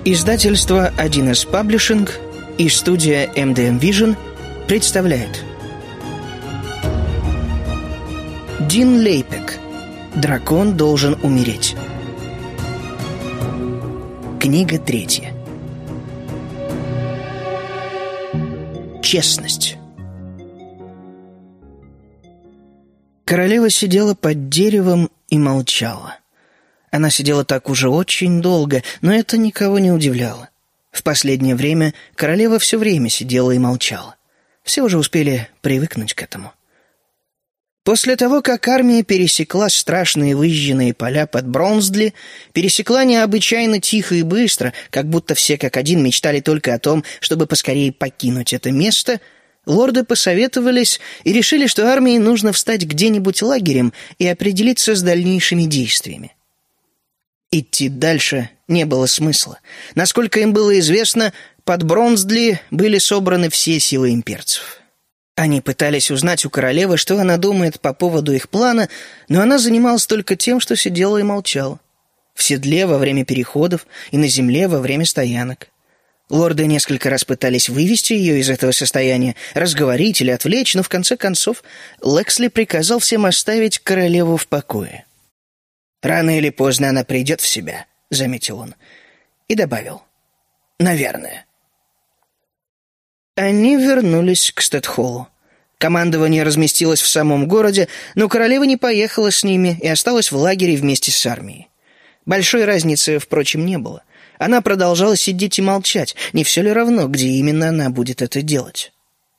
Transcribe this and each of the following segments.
Издательство 1С Паблишинг и студия MDM Vision представляют Дин Лейпек. Дракон должен умереть. Книга 3. Честность. Королева сидела под деревом и молчала. Она сидела так уже очень долго, но это никого не удивляло. В последнее время королева все время сидела и молчала. Все уже успели привыкнуть к этому. После того, как армия пересекла страшные выжженные поля под Бронздли, пересекла необычайно тихо и быстро, как будто все как один мечтали только о том, чтобы поскорее покинуть это место, лорды посоветовались и решили, что армии нужно встать где-нибудь лагерем и определиться с дальнейшими действиями. Идти дальше не было смысла. Насколько им было известно, под Бронздли были собраны все силы имперцев. Они пытались узнать у королевы, что она думает по поводу их плана, но она занималась только тем, что сидела и молчала. В седле во время переходов и на земле во время стоянок. Лорды несколько раз пытались вывести ее из этого состояния, разговорить или отвлечь, но в конце концов Лексли приказал всем оставить королеву в покое. «Рано или поздно она придет в себя», — заметил он, и добавил: «наверное». Они вернулись к Стэдхоллу. Командование разместилось в самом городе, но королева не поехала с ними и осталась в лагере вместе с армией. Большой разницы, впрочем, не было. Она продолжала сидеть и молчать, не все ли равно, где именно она будет это делать.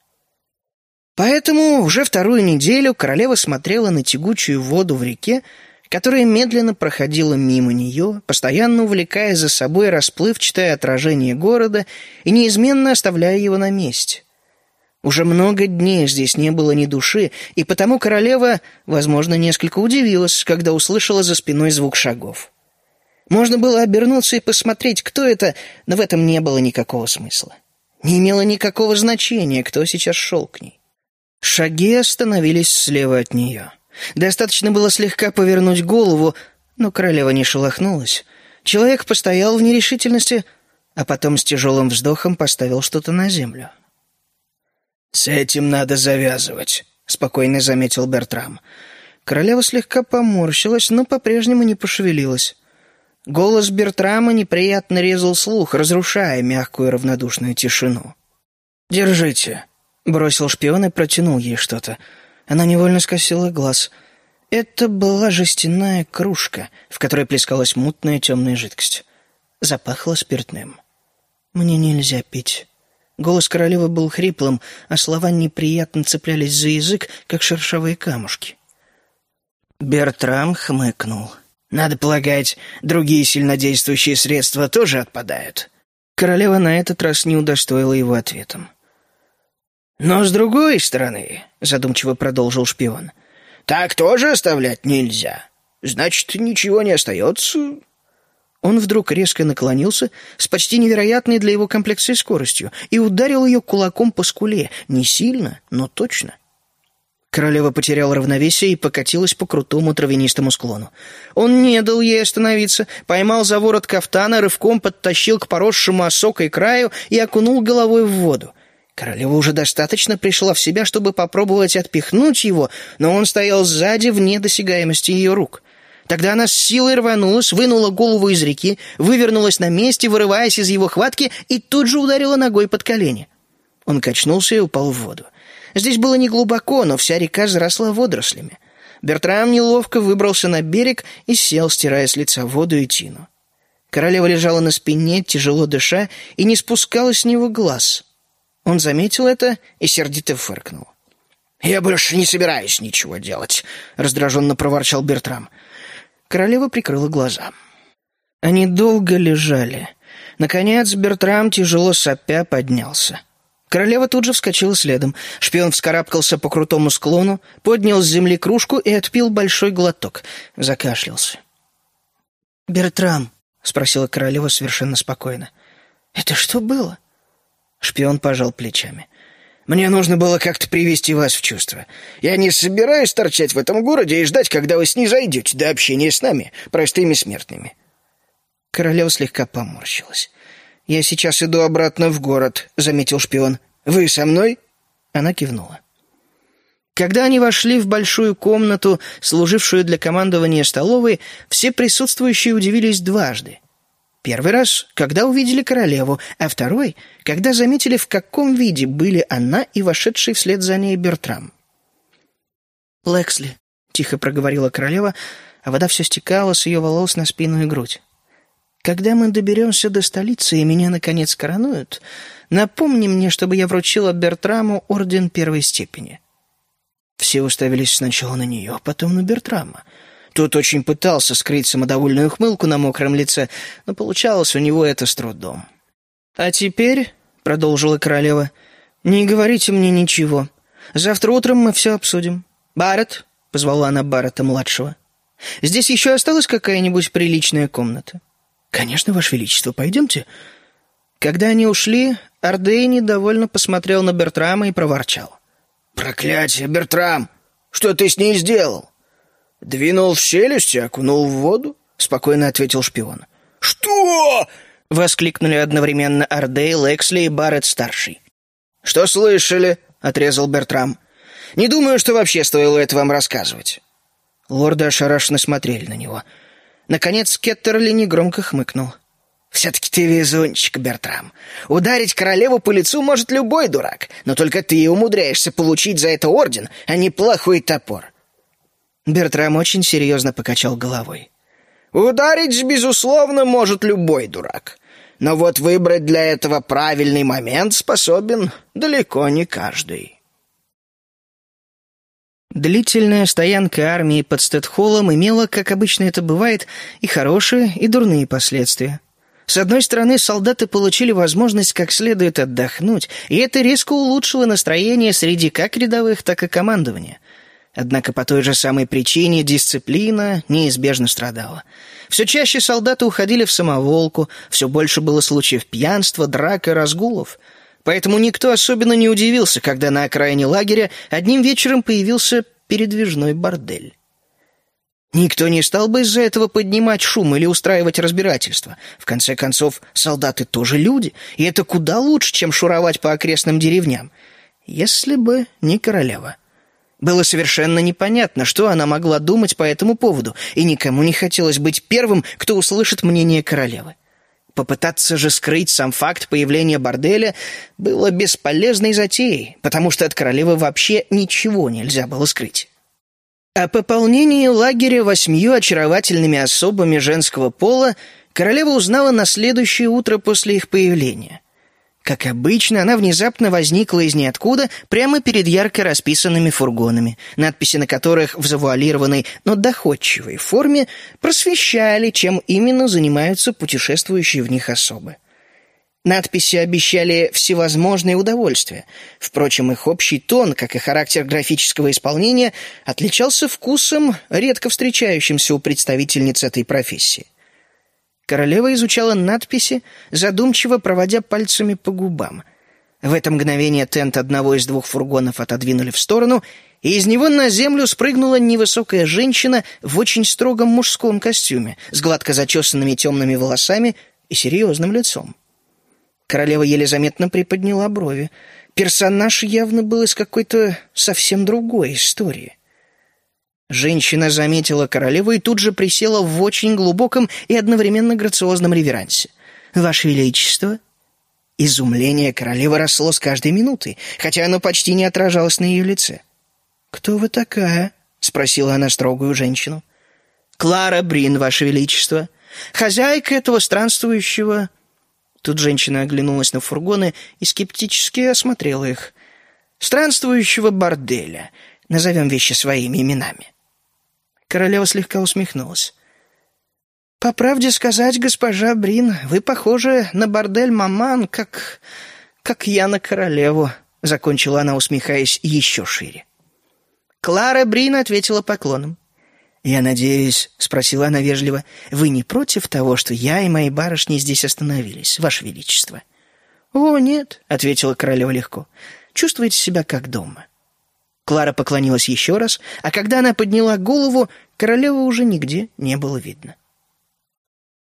Поэтому уже вторую неделю королева смотрела на тягучую воду в реке, которая медленно проходила мимо нее, постоянно увлекая за собой расплывчатое отражение города и неизменно оставляя его на месте. Уже много дней здесь не было ни души, и потому королева, возможно, несколько удивилась, когда услышала за спиной звук шагов. Можно было обернуться и посмотреть, кто это, но в этом не было никакого смысла. Не имело никакого значения, кто сейчас шел к ней. Шаги остановились слева от нее. Достаточно было слегка повернуть голову, но королева не шелохнулась. Человек постоял в нерешительности, а потом с тяжелым вздохом поставил что-то на землю. «С этим надо завязывать», — спокойно заметил Бертрам. Королева слегка поморщилась, но по-прежнему не пошевелилась. Голос Бертрама неприятно резал слух, разрушая мягкую равнодушную тишину. «Держите», — бросил шпион и протянул ей что-то. Она невольно скосила глаз. Это была жестяная кружка, в которой плескалась мутная темная жидкость. Запахло спиртным. «Мне нельзя пить». Голос королевы был хриплым, а слова неприятно цеплялись за язык, как шершавые камушки. Бертрам хмыкнул. «Надо полагать, другие сильнодействующие средства тоже отпадают». Королева на этот раз не удостоила его ответом. «Но с другой стороны», — задумчиво продолжил шпион, — «так тоже оставлять нельзя. Значит, ничего не остается». Он вдруг резко наклонился с почти невероятной для его комплекции скоростью и ударил ее кулаком по скуле. Не сильно, но точно. Королева потеряла равновесие и покатилась по крутому травянистому склону. Он не дал ей остановиться, поймал за ворот кафтана, рывком подтащил к поросшему осокой краю и окунул головой в воду. Королева уже достаточно пришла в себя, чтобы попробовать отпихнуть его, но он стоял сзади, вне досягаемости ее рук. Тогда она с силой рванулась, вынула голову из реки, вывернулась на месте, вырываясь из его хватки, и тут же ударила ногой под колени. Он качнулся и упал в воду. Здесь было неглубоко, но вся река заросла водорослями. Бертрам неловко выбрался на берег и сел, стирая с лица воду и тину. Королева лежала на спине, тяжело дыша, и не спускала с него глаз. Он заметил это и сердито фыркнул. «Я больше не собираюсь ничего делать», — раздраженно проворчал Бертрам. Королева прикрыла глаза. Они долго лежали. Наконец Бертрам, тяжело сопя, поднялся. Королева тут же вскочила следом. Шпион вскарабкался по крутому склону, поднял с земли кружку и отпил большой глоток. Закашлялся. «Бертрам», — спросила королева совершенно спокойно, — «это что было?» Шпион пожал плечами. «Мне нужно было как-то привести вас в чувство. Я не собираюсь торчать в этом городе и ждать, когда вы снизойдете до общения с нами, простыми смертными». Королева слегка поморщилась. «Я сейчас иду обратно в город», — заметил шпион. «Вы со мной?» Она кивнула. Когда они вошли в большую комнату, служившую для командования столовой, все присутствующие удивились дважды. Первый раз, когда увидели королеву, а второй, когда заметили, в каком виде были она и вошедший вслед за ней Бертрам. «Лэксли», — тихо проговорила королева, а вода все стекала с ее волос на спину и грудь. «Когда мы доберемся до столицы и меня, наконец, коронуют, напомни мне, чтобы я вручила Бертраму орден первой степени». Все уставились сначала на нее, а потом на Бертрама. Тот очень пытался скрыть самодовольную ухмылку на мокром лице, но получалось у него это с трудом. «А теперь», — продолжила королева, — «не говорите мне ничего. Завтра утром мы все обсудим. Барретт», — позвала она Барретта-младшего, — «здесь еще осталась какая-нибудь приличная комната?» «Конечно, Ваше Величество, пойдемте». Когда они ушли, Ардей недовольно посмотрел на Бертрама и проворчал. «Проклятие, Бертрам! Что ты с ней сделал?» «Двинул в челюсть и окунул в воду», — спокойно ответил шпион. «Что?» — воскликнули одновременно Ардей, Лэксли и Барретт-старший. «Что слышали?» — отрезал Бертрам. «Не думаю, что вообще стоило это вам рассказывать». Лорды ошарашенно смотрели на него. Наконец Кеттерли негромко хмыкнул. «Все-таки ты везунчик, Бертрам. Ударить королеву по лицу может любой дурак, но только ты умудряешься получить за это орден, а не плохой топор». Бертрам очень серьезно покачал головой. «Ударить, безусловно, может любой дурак. Но вот выбрать для этого правильный момент способен далеко не каждый». Длительная стоянка армии под Стэдхоллом имела, как обычно это бывает, и хорошие, и дурные последствия. С одной стороны, солдаты получили возможность как следует отдохнуть, и это резко улучшило настроение среди как рядовых, так и командования. Однако по той же самой причине дисциплина неизбежно страдала. Все чаще солдаты уходили в самоволку, все больше было случаев пьянства, драк и разгулов. Поэтому никто особенно не удивился, когда на окраине лагеря одним вечером появился передвижной бордель. Никто не стал бы из-за этого поднимать шум или устраивать разбирательства. В конце концов, солдаты тоже люди, и это куда лучше, чем шуровать по окрестным деревням. Если бы не королева. Было совершенно непонятно, что она могла думать по этому поводу, и никому не хотелось быть первым, кто услышит мнение королевы. Попытаться же скрыть сам факт появления борделя было бесполезной затеей, потому что от королевы вообще ничего нельзя было скрыть. О пополнении лагеря 8 очаровательными особами женского пола королева узнала на следующее утро после их появления. Как обычно, она внезапно возникла из ниоткуда прямо перед ярко расписанными фургонами, надписи на которых в завуалированной, но доходчивой форме просвещали, чем именно занимаются путешествующие в них особы. Надписи обещали всевозможные удовольствия. Впрочем, их общий тон, как и характер графического исполнения, отличался вкусом, редко встречающимся у представительниц этой профессии. Королева изучала надписи, задумчиво проводя пальцами по губам. В это мгновение тент одного из 2 фургонов отодвинули в сторону, и из него на землю спрыгнула невысокая женщина в очень строгом мужском костюме, с гладко зачесанными темными волосами и серьезным лицом. Королева еле заметно приподняла брови. Персонаж явно был из какой-то совсем другой истории. Женщина заметила королеву и тут же присела в очень глубоком и одновременно грациозном реверансе. «Ваше Величество!» Изумление королевы росло с каждой минутой, хотя оно почти не отражалось на ее лице. «Кто вы такая?» — спросила она строгую женщину. «Клара Брин, Ваше Величество, хозяйка этого странствующего...» Тут женщина оглянулась на фургоны и скептически осмотрела их. «Странствующего борделя. Назовем вещи своими именами». Королева слегка усмехнулась. «По правде сказать, госпожа Брин, вы похожи на бордель Маман, как я на королеву», — закончила она, усмехаясь еще шире. Клара Брин ответила поклоном. «Я надеюсь, — спросила она вежливо, — вы не против того, что я и мои барышни здесь остановились, Ваше Величество?» «О, нет, — ответила королева легко, — чувствуете себя как дома». Клара поклонилась еще раз, а когда она подняла голову, королевы уже нигде не было видно.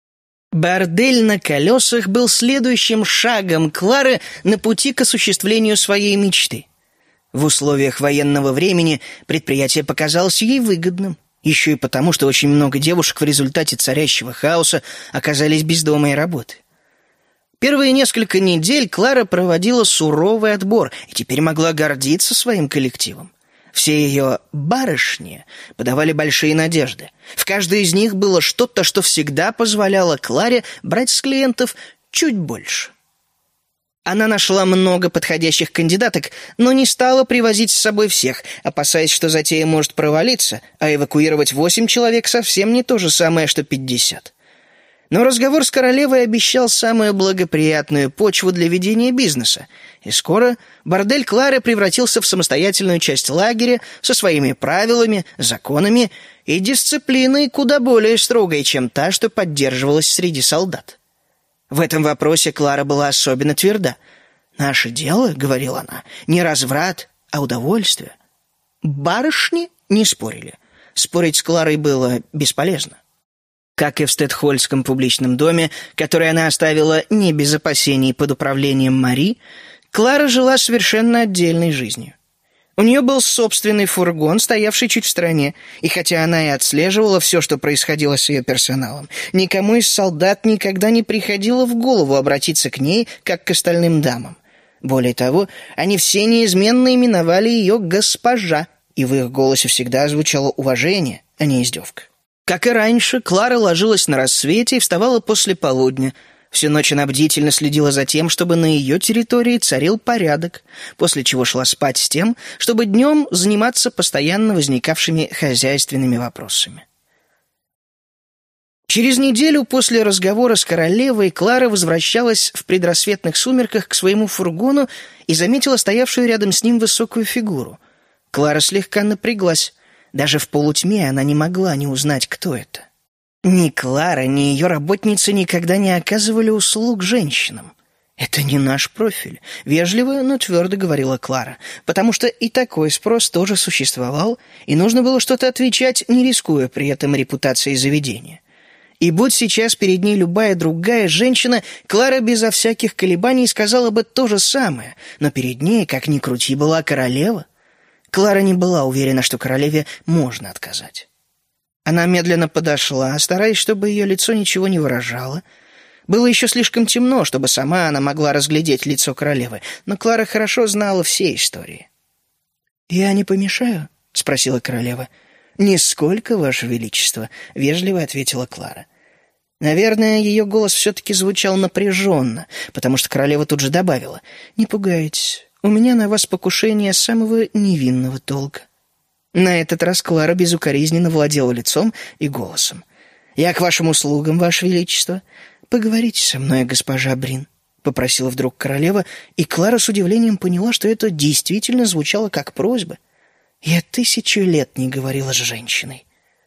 Бордель на колесах был следующим шагом Клары на пути к осуществлению своей мечты. В условиях военного времени предприятие показалось ей выгодным, еще и потому, что очень много девушек в результате царящего хаоса оказались без дома и работы. Первые несколько недель Клара проводила суровый отбор и теперь могла гордиться своим коллективом. Все ее барышни подавали большие надежды. В каждой из них было что-то, что всегда позволяло Кларе брать с клиентов чуть больше. Она нашла много подходящих кандидаток, но не стала привозить с собой всех, опасаясь, что затея может провалиться, а эвакуировать 8 человек совсем не то же самое, что 50. Но разговор с королевой обещал самую благоприятную почву для ведения бизнеса, и скоро бордель Клары превратился в самостоятельную часть лагеря со своими правилами, законами и дисциплиной куда более строгой, чем та, что поддерживалась среди солдат. В этом вопросе Клара была особенно тверда. «Наше дело, — говорила она, — не разврат, а удовольствие». Барышни не спорили. Спорить с Кларой было бесполезно. Как и в Стетхольдском публичном доме, который она оставила не без опасений под управлением Мари, Клара жила совершенно отдельной жизнью. У нее был собственный фургон, стоявший чуть в стороне, и хотя она и отслеживала все, что происходило с ее персоналом, никому из солдат никогда не приходило в голову обратиться к ней, как к остальным дамам. Более того, они все неизменно именовали ее «госпожа», и в их голосе всегда звучало уважение, а не издевка. Как и раньше, Клара ложилась на рассвете и вставала после полудня. Всю ночь она бдительно следила за тем, чтобы на ее территории царил порядок, после чего шла спать с тем, чтобы днем заниматься постоянно возникавшими хозяйственными вопросами. Через неделю после разговора с королевой Клара возвращалась в предрассветных сумерках к своему фургону и заметила стоявшую рядом с ним высокую фигуру. Клара слегка напряглась. Даже в полутьме она не могла не узнать, кто это. Ни Клара, ни ее работницы никогда не оказывали услуг женщинам. «Это не наш профиль», — вежливо, но твердо говорила Клара, потому что и такой спрос тоже существовал, и нужно было что-то отвечать, не рискуя при этом репутацией заведения. И будь сейчас перед ней любая другая женщина, Клара безо всяких колебаний сказала бы то же самое, но перед ней, как ни крути, была королева. Клара не была уверена, что королеве можно отказать. Она медленно подошла, стараясь, чтобы ее лицо ничего не выражало. Было еще слишком темно, чтобы сама она могла разглядеть лицо королевы, но Клара хорошо знала все истории. «Я не помешаю?» — спросила королева. «Нисколько, Ваше Величество», — вежливо ответила Клара. Наверное, ее голос все-таки звучал напряженно, потому что королева тут же добавила: «Не пугайтесь. У меня на вас покушение самого невинного толка». На этот раз Клара безукоризненно владела лицом и голосом. «Я к вашим услугам, Ваше Величество. Поговорите со мной, госпожа Брин», — попросила вдруг королева, и Клара с удивлением поняла, что это действительно звучало как просьба. «Я 1000 лет не говорила с женщиной».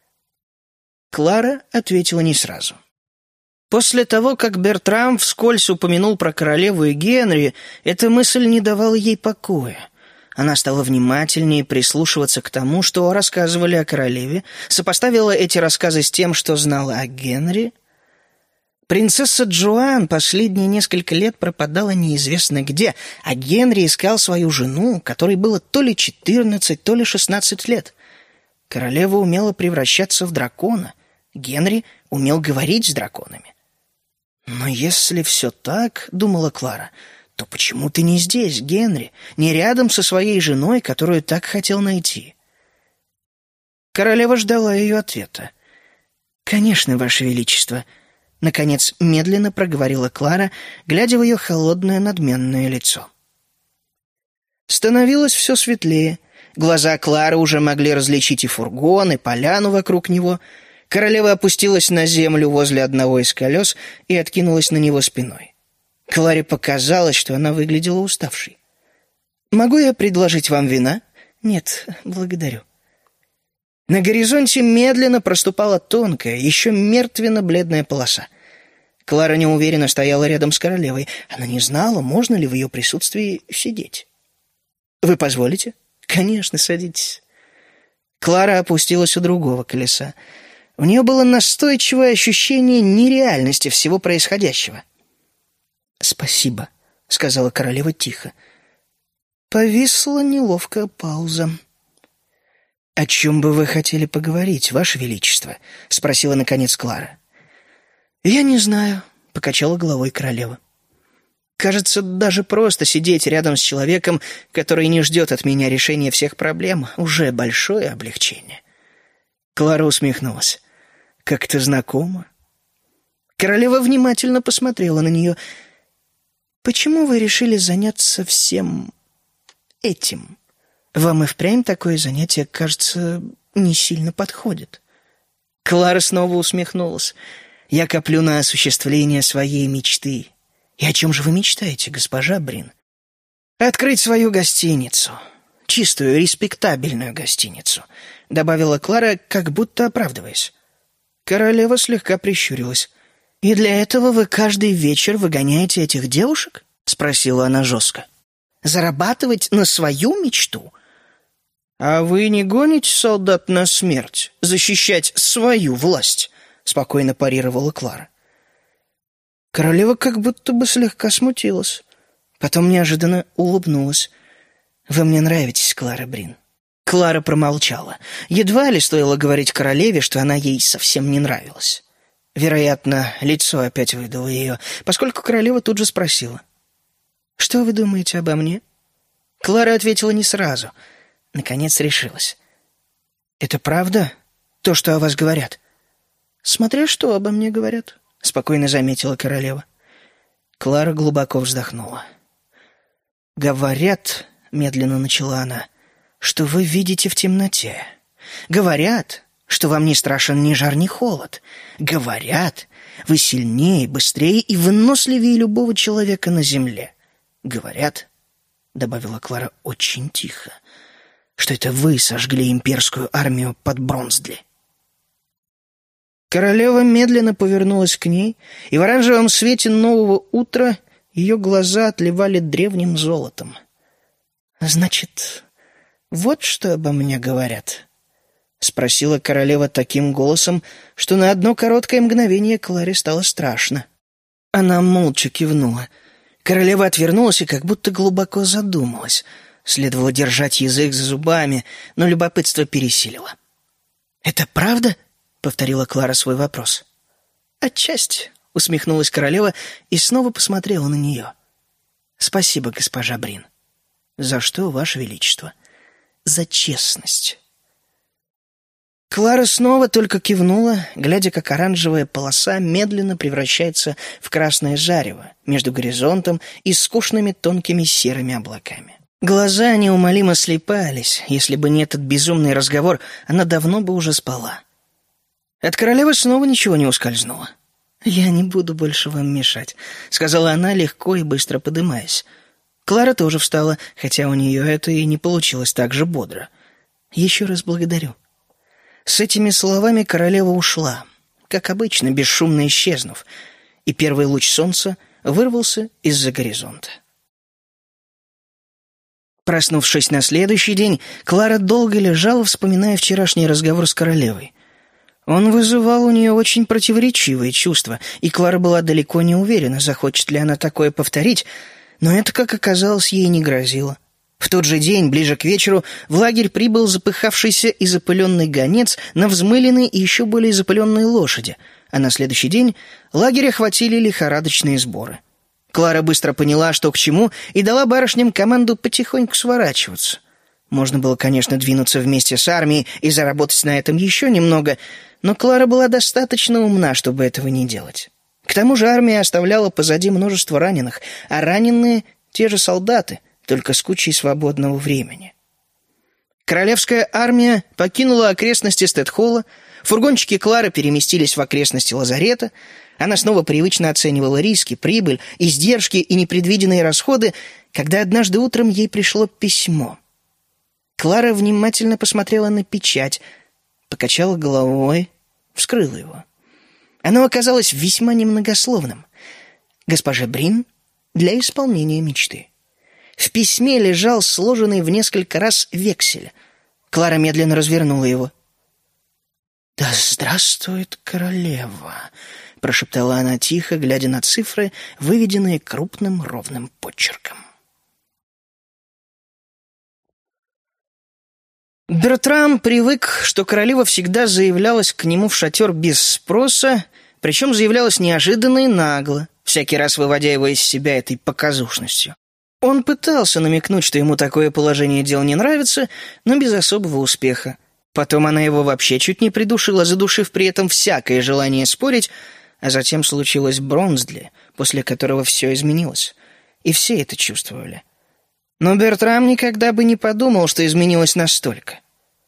Клара ответила не сразу. После того, как Бертрам вскользь упомянул про королеву и Генри, эта мысль не давала ей покоя. Она стала внимательнее прислушиваться к тому, что рассказывали о королеве, сопоставила эти рассказы с тем, что знала о Генри. Принцесса Джоан последние несколько лет пропадала неизвестно где, а Генри искал свою жену, которой было то ли 14, то ли 16 лет. Королева умела превращаться в дракона. Генри умел говорить с драконами. «Но если все так, — думала Клара, — то почему ты не здесь, Генри, не рядом со своей женой, которую так хотел найти?» Королева ждала ее ответа. «Конечно, Ваше Величество», — наконец медленно проговорила Клара, глядя в ее холодное надменное лицо. Становилось все светлее. Глаза Клары уже могли различить и фургон, и поляну вокруг него. Королева опустилась на землю возле одного из колес и откинулась на него спиной. Кларе показалось, что она выглядела уставшей. «Могу я предложить вам вина?» «Нет, благодарю». На горизонте медленно проступала тонкая, еще мертвенно-бледная полоса. Клара неуверенно стояла рядом с королевой. Она не знала, можно ли в ее присутствии сидеть. «Вы позволите?» «Конечно, садитесь». Клара опустилась у другого колеса. У нее было настойчивое ощущение нереальности всего происходящего. «Спасибо», — сказала королева тихо. Повисла неловкая пауза. «О чем бы вы хотели поговорить, Ваше Величество?» — спросила наконец Клара. «Я не знаю», — покачала головой королева. «Кажется, даже просто сидеть рядом с человеком, который не ждет от меня решения всех проблем, уже большое облегчение». Клара усмехнулась. «Как-то знакомо». Королева внимательно посмотрела на нее. «Почему вы решили заняться всем этим? Вам и впрямь такое занятие, кажется, не сильно подходит». Клара снова усмехнулась. «Я коплю на осуществление своей мечты». «И о чем же вы мечтаете, госпожа Брин?» «Открыть свою гостиницу. Чистую, респектабельную гостиницу», — добавила Клара, как будто оправдываясь. Королева слегка прищурилась. «И для этого вы каждый вечер выгоняете этих девушек?» — спросила она жестко. «Зарабатывать на свою мечту?» «А вы не гоните солдат на смерть, защищать свою власть?» — спокойно парировала Клара. Королева как будто бы слегка смутилась. Потом неожиданно улыбнулась. «Вы мне нравитесь, Клара Брин». Клара промолчала. Едва ли стоило говорить королеве, что она ей совсем не нравилась. Вероятно, лицо опять выдало ее, поскольку королева тут же спросила. «Что вы думаете обо мне?» Клара ответила не сразу. Наконец решилась. «Это правда, то, что о вас говорят?» «Смотря что обо мне говорят», — спокойно заметила королева. Клара глубоко вздохнула. «Говорят, — медленно начала она, — что вы видите в темноте. Говорят, что вам не страшен ни жар, ни холод. Говорят, вы сильнее, быстрее и выносливее любого человека на земле. Говорят, — добавила Клара очень тихо, — что это вы сожгли имперскую армию под Бронздли». Королева медленно повернулась к ней, и в оранжевом свете нового утра ее глаза отливали древним золотом. «Значит, вот что обо мне говорят?» — спросила королева таким голосом, что на одно короткое мгновение Кларе стало страшно. Она молча кивнула. Королева отвернулась и как будто глубоко задумалась. Следовало держать язык за зубами, но любопытство пересилило. «Это правда?» — повторила Клара свой вопрос. «Отчасти», — усмехнулась королева и снова посмотрела на нее. «Спасибо, госпожа Брин». «За что, Ваше Величество?» «За честность». Клара снова только кивнула, глядя, как оранжевая полоса медленно превращается в красное зарево между горизонтом и скучными тонкими серыми облаками. Глаза неумолимо слипались. Если бы не этот безумный разговор, она давно бы уже спала. От королевы снова ничего не ускользнуло. «Я не буду больше вам мешать», — сказала она, легко и быстро подымаясь. Клара тоже встала, хотя у нее это и не получилось так же бодро. «Еще раз благодарю». С этими словами королева ушла, как обычно, бесшумно исчезнув, и первый луч солнца вырвался из-за горизонта. Проснувшись на следующий день, Клара долго лежала, вспоминая вчерашний разговор с королевой. Он вызывал у нее очень противоречивые чувства, и Клара была далеко не уверена, захочет ли она такое повторить, но это, как оказалось, ей не грозило. В тот же день, ближе к вечеру, в лагерь прибыл запыхавшийся и запыленный гонец на взмыленной и еще более запыленной лошади, а на следующий день лагерь охватили лихорадочные сборы. Клара быстро поняла, что к чему, и дала барышням команду потихоньку сворачиваться. Можно было, конечно, двинуться вместе с армией и заработать на этом еще немного, но Клара была достаточно умна, чтобы этого не делать. К тому же армия оставляла позади множество раненых, а раненые — те же солдаты, только с кучей свободного времени. Королевская армия покинула окрестности Стэдхолла, фургончики Клары переместились в окрестности лазарета, она снова привычно оценивала риски, прибыль, издержки и непредвиденные расходы, когда однажды утром ей пришло письмо. Клара внимательно посмотрела на печать, покачала головой, вскрыла его. Оно оказалось весьма немногословным. «Госпожа Брин для исполнения мечты». В письме лежал сложенный в несколько раз вексель. Клара медленно развернула его. «Да здравствует королева!» — прошептала она тихо, глядя на цифры, выведенные крупным ровным почерком. Бертрам привык, что королева всегда заявлялась к нему в шатер без спроса, причем заявлялась неожиданно и нагло, всякий раз выводя его из себя этой показушностью. Он пытался намекнуть, что ему такое положение дел не нравится, но без особого успеха. Потом она его вообще чуть не придушила, задушив при этом всякое желание спорить, а затем случилось Бронсдли, после которого все изменилось. И все это чувствовали. Но Бертрам никогда бы не подумал, что изменилось настолько.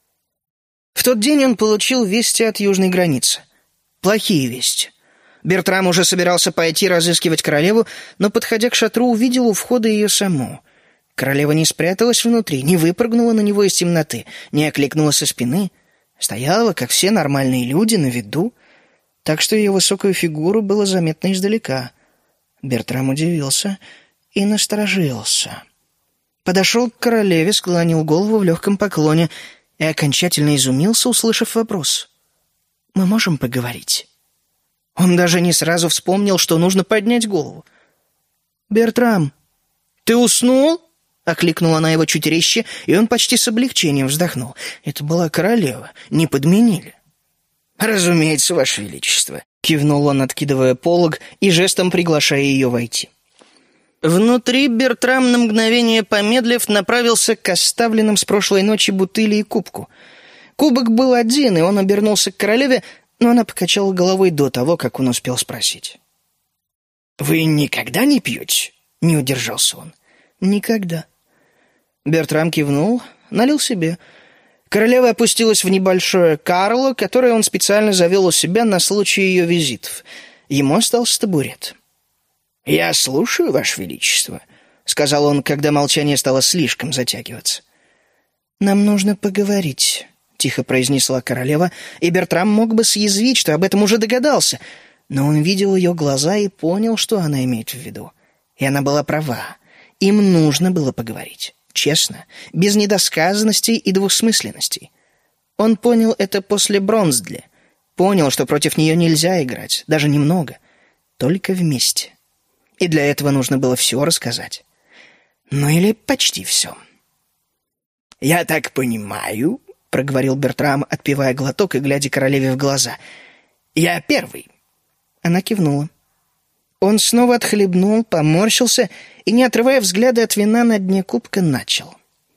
В тот день он получил вести от южной границы. Плохие вести. Бертрам уже собирался пойти разыскивать королеву, но, подходя к шатру, увидел у входа ее саму. Королева не спряталась внутри, не выпрыгнула на него из темноты, не окликнула со спины. Стояла, как все нормальные люди, на виду, так что ее высокую фигуру было заметно издалека. Бертрам удивился и насторожился. Подошел к королеве, склонил голову в легком поклоне и окончательно изумился, услышав вопрос. «Мы можем поговорить?» Он даже не сразу вспомнил, что нужно поднять голову. «Бертрам, ты уснул?» — окликнула она его чуть резче, и он почти с облегчением вздохнул. Это была королева, не подменили. «Разумеется, Ваше Величество», — кивнул он, откидывая полог и жестом приглашая ее войти. Внутри Бертрам, на мгновение помедлив, направился к оставленным с прошлой ночи бутыли и кубку. Кубок был один, и он обернулся к королеве, но она покачала головой до того, как он успел спросить. «Вы никогда не пьете?» — не удержался он. «Никогда». Бертрам кивнул, налил себе. Королева опустилась в небольшое карло, которое он специально завел у себя на случай ее визитов. Ему остался табурет. «Я слушаю, Ваше Величество», — сказал он, когда молчание стало слишком затягиваться. «Нам нужно поговорить», — тихо произнесла королева, и Бертрам мог бы съязвить, что об этом уже догадался, но он видел ее глаза и понял, что она имеет в виду. И она была права. Им нужно было поговорить. Честно, без недосказанностей и двусмысленностей. Он понял это после Бронсдли. Понял, что против нее нельзя играть, даже немного. Только вместе. И для этого нужно было все рассказать. Ну или почти все. «Я так понимаю», — проговорил Бертрам, отпивая глоток и глядя королеве в глаза. «Я первый». Она кивнула. Он снова отхлебнул, поморщился и, не отрывая взгляда от вина на дне кубка, начал.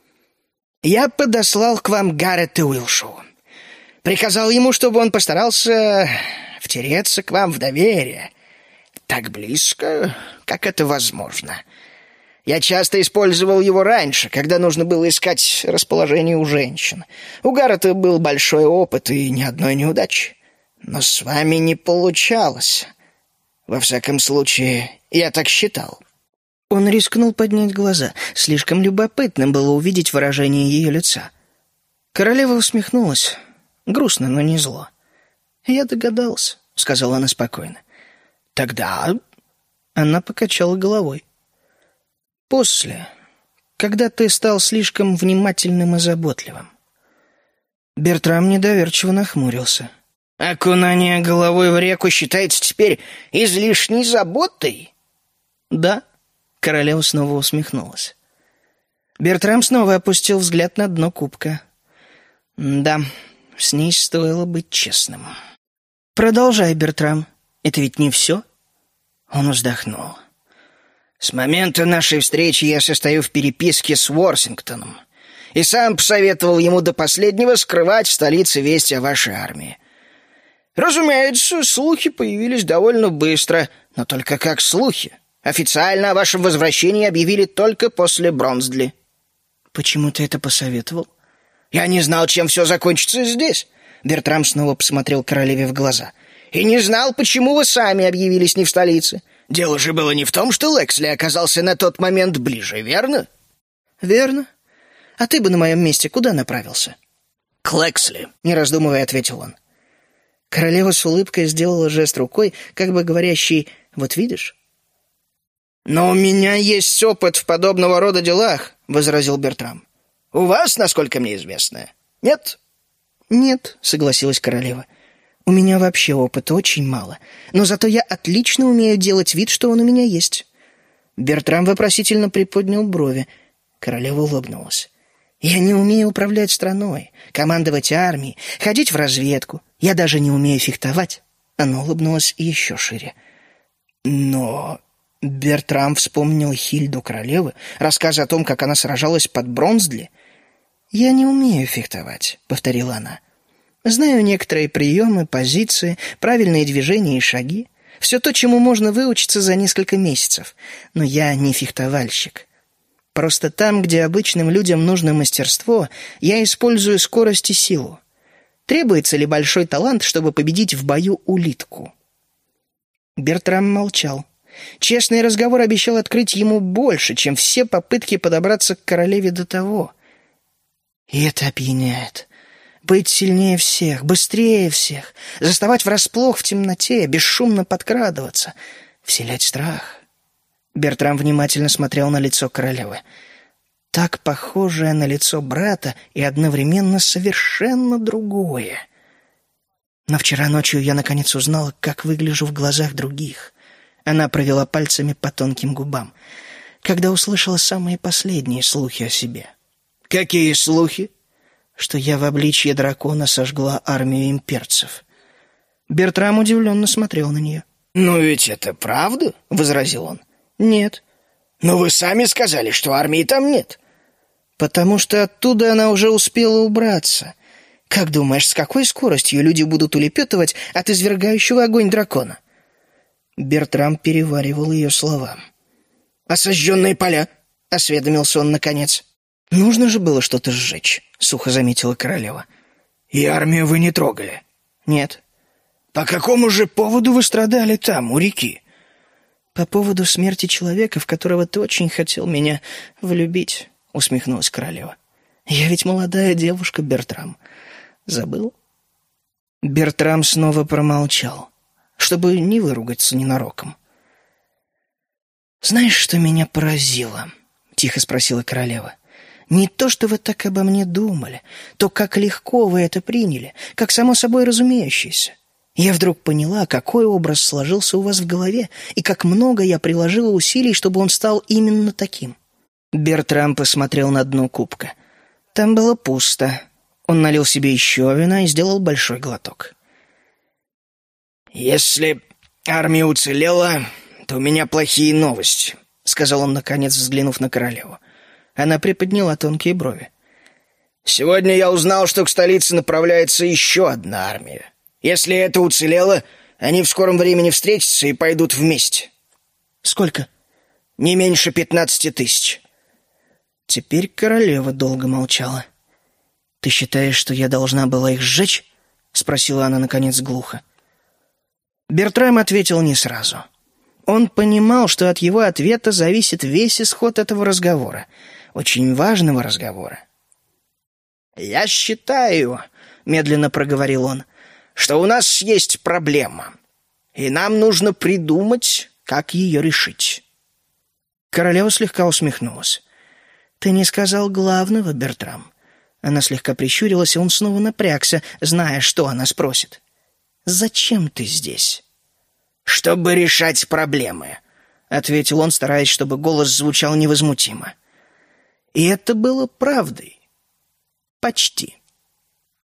«Я подослал к вам Гаррета Уилшоу. Приказал ему, чтобы он постарался втереться к вам в доверие. Так близко, как это возможно. Я часто использовал его раньше, когда нужно было искать расположение у женщин. У Гаррета был большой опыт и ни одной неудачи. Но с вами не получалось. Во всяком случае, я так считал». Он рискнул поднять глаза. Слишком любопытно было увидеть выражение ее лица. Королева усмехнулась. Грустно, но не зло. «Я догадался», — сказала она спокойно. «Тогда...» Она покачала головой. «После, когда ты стал слишком внимательным и заботливым». Бертрам недоверчиво нахмурился. «Окунание головой в реку считается теперь излишней заботой?» «Да», — королева снова усмехнулась. Бертрам снова опустил взгляд на дно кубка. «Да, с ней стоило быть честным». «Продолжай, Бертрам. Это ведь не все?» Он вздохнул. «С момента нашей встречи я состою в переписке с Уорсингтоном и сам посоветовал ему до последнего скрывать в столице вести о вашей армии. Разумеется, слухи появились довольно быстро, но только как слухи. Официально о вашем возвращении объявили только после Бронсдли». «Почему ты это посоветовал?» «Я не знал, чем все закончится здесь». Бертрам снова посмотрел королеве в глаза. «И не знал, почему вы сами объявились не в столице. Дело же было не в том, что Лексли оказался на тот момент ближе, верно?» «Верно. А ты бы на моем месте куда направился?» «К Лексли», — не раздумывая ответил он. Королева с улыбкой сделала жест рукой, как бы говорящий «вот видишь». «Но у меня есть опыт в подобного рода делах», — возразил Бертрам. «У вас, насколько мне известно, нет?» «Нет», — согласилась королева. У меня вообще опыта очень мало, но зато я отлично умею делать вид, что он у меня есть». Бертрам вопросительно приподнял брови. Королева улыбнулась. «Я не умею управлять страной, командовать армией, ходить в разведку. Я даже не умею фехтовать». Она улыбнулась еще шире. «Но...» Бертрам вспомнил Хильду королевы, рассказы о том, как она сражалась под Бронзли. «Я не умею фехтовать», — повторила она. «Знаю некоторые приемы, позиции, правильные движения и шаги. Все то, чему можно выучиться за несколько месяцев. Но я не фехтовальщик. Просто там, где обычным людям нужно мастерство, я использую скорость и силу. Требуется ли большой талант, чтобы победить в бою улитку?» Бертрам молчал. Честный разговор обещал открыть ему больше, чем все попытки подобраться к королеве до того. И это опьяняет. Быть сильнее всех, быстрее всех, заставать врасплох в темноте, бесшумно подкрадываться, вселять страх. Бертрам внимательно смотрел на лицо королевы. Так похожее на лицо брата и одновременно совершенно другое. Но вчера ночью я наконец узнала, как выгляжу в глазах других. Она провела пальцами по тонким губам, когда услышала самые последние слухи о себе. «Какие слухи?» «Что я в обличье дракона сожгла армию имперцев». Бертрам удивленно смотрел на нее. «Но ведь это правда?» — возразил он. «Нет». «Но вы сами сказали, что армии там нет». «Потому что оттуда она уже успела убраться. Как думаешь, с какой скоростью люди будут улепетывать от извергающего огонь дракона?» Бертрам переваривал ее слова. «А сожженные поля?» — осведомился он наконец. «Нужно же было что-то сжечь», — сухо заметила королева. «И армию вы не трогали?» «Нет». «По какому же поводу вы страдали там, у реки?» «По поводу смерти человека, в которого ты очень хотел меня влюбить», — усмехнулась королева. «Я ведь молодая девушка, Бертрам. Забыл?» Бертрам снова промолчал, чтобы не выругаться ненароком. «Знаешь, что меня поразило?» — тихо спросила королева. «Не то, что вы так обо мне думали, то, как легко вы это приняли, как само собой разумеющееся. Я вдруг поняла, какой образ сложился у вас в голове, и как много я приложила усилий, чтобы он стал именно таким». Бертрам посмотрел на дно кубка. Там было пусто. Он налил себе еще вина и сделал большой глоток. «Если армия уцелела, то у меня плохие новости», — сказал он, наконец, взглянув на королеву. Она приподняла тонкие брови. «Сегодня я узнал, что к столице направляется еще одна армия. Если это уцелело, они в скором времени встретятся и пойдут вместе». «Сколько?» «Не меньше 15 тысяч». Теперь королева долго молчала. «Ты считаешь, что я должна была их сжечь?» — спросила она, наконец, глухо. Бертрам ответил не сразу. Он понимал, что от его ответа зависит весь исход этого разговора, очень важного разговора. «Я считаю, — медленно проговорил он, — что у нас есть проблема, и нам нужно придумать, как ее решить». Королева слегка усмехнулась. «Ты не сказал главного, Бертрам». Она слегка прищурилась, и он снова напрягся, зная, что она спросит. «Зачем ты здесь?» «Чтобы решать проблемы», — ответил он, стараясь, чтобы голос звучал невозмутимо. И это было правдой. Почти.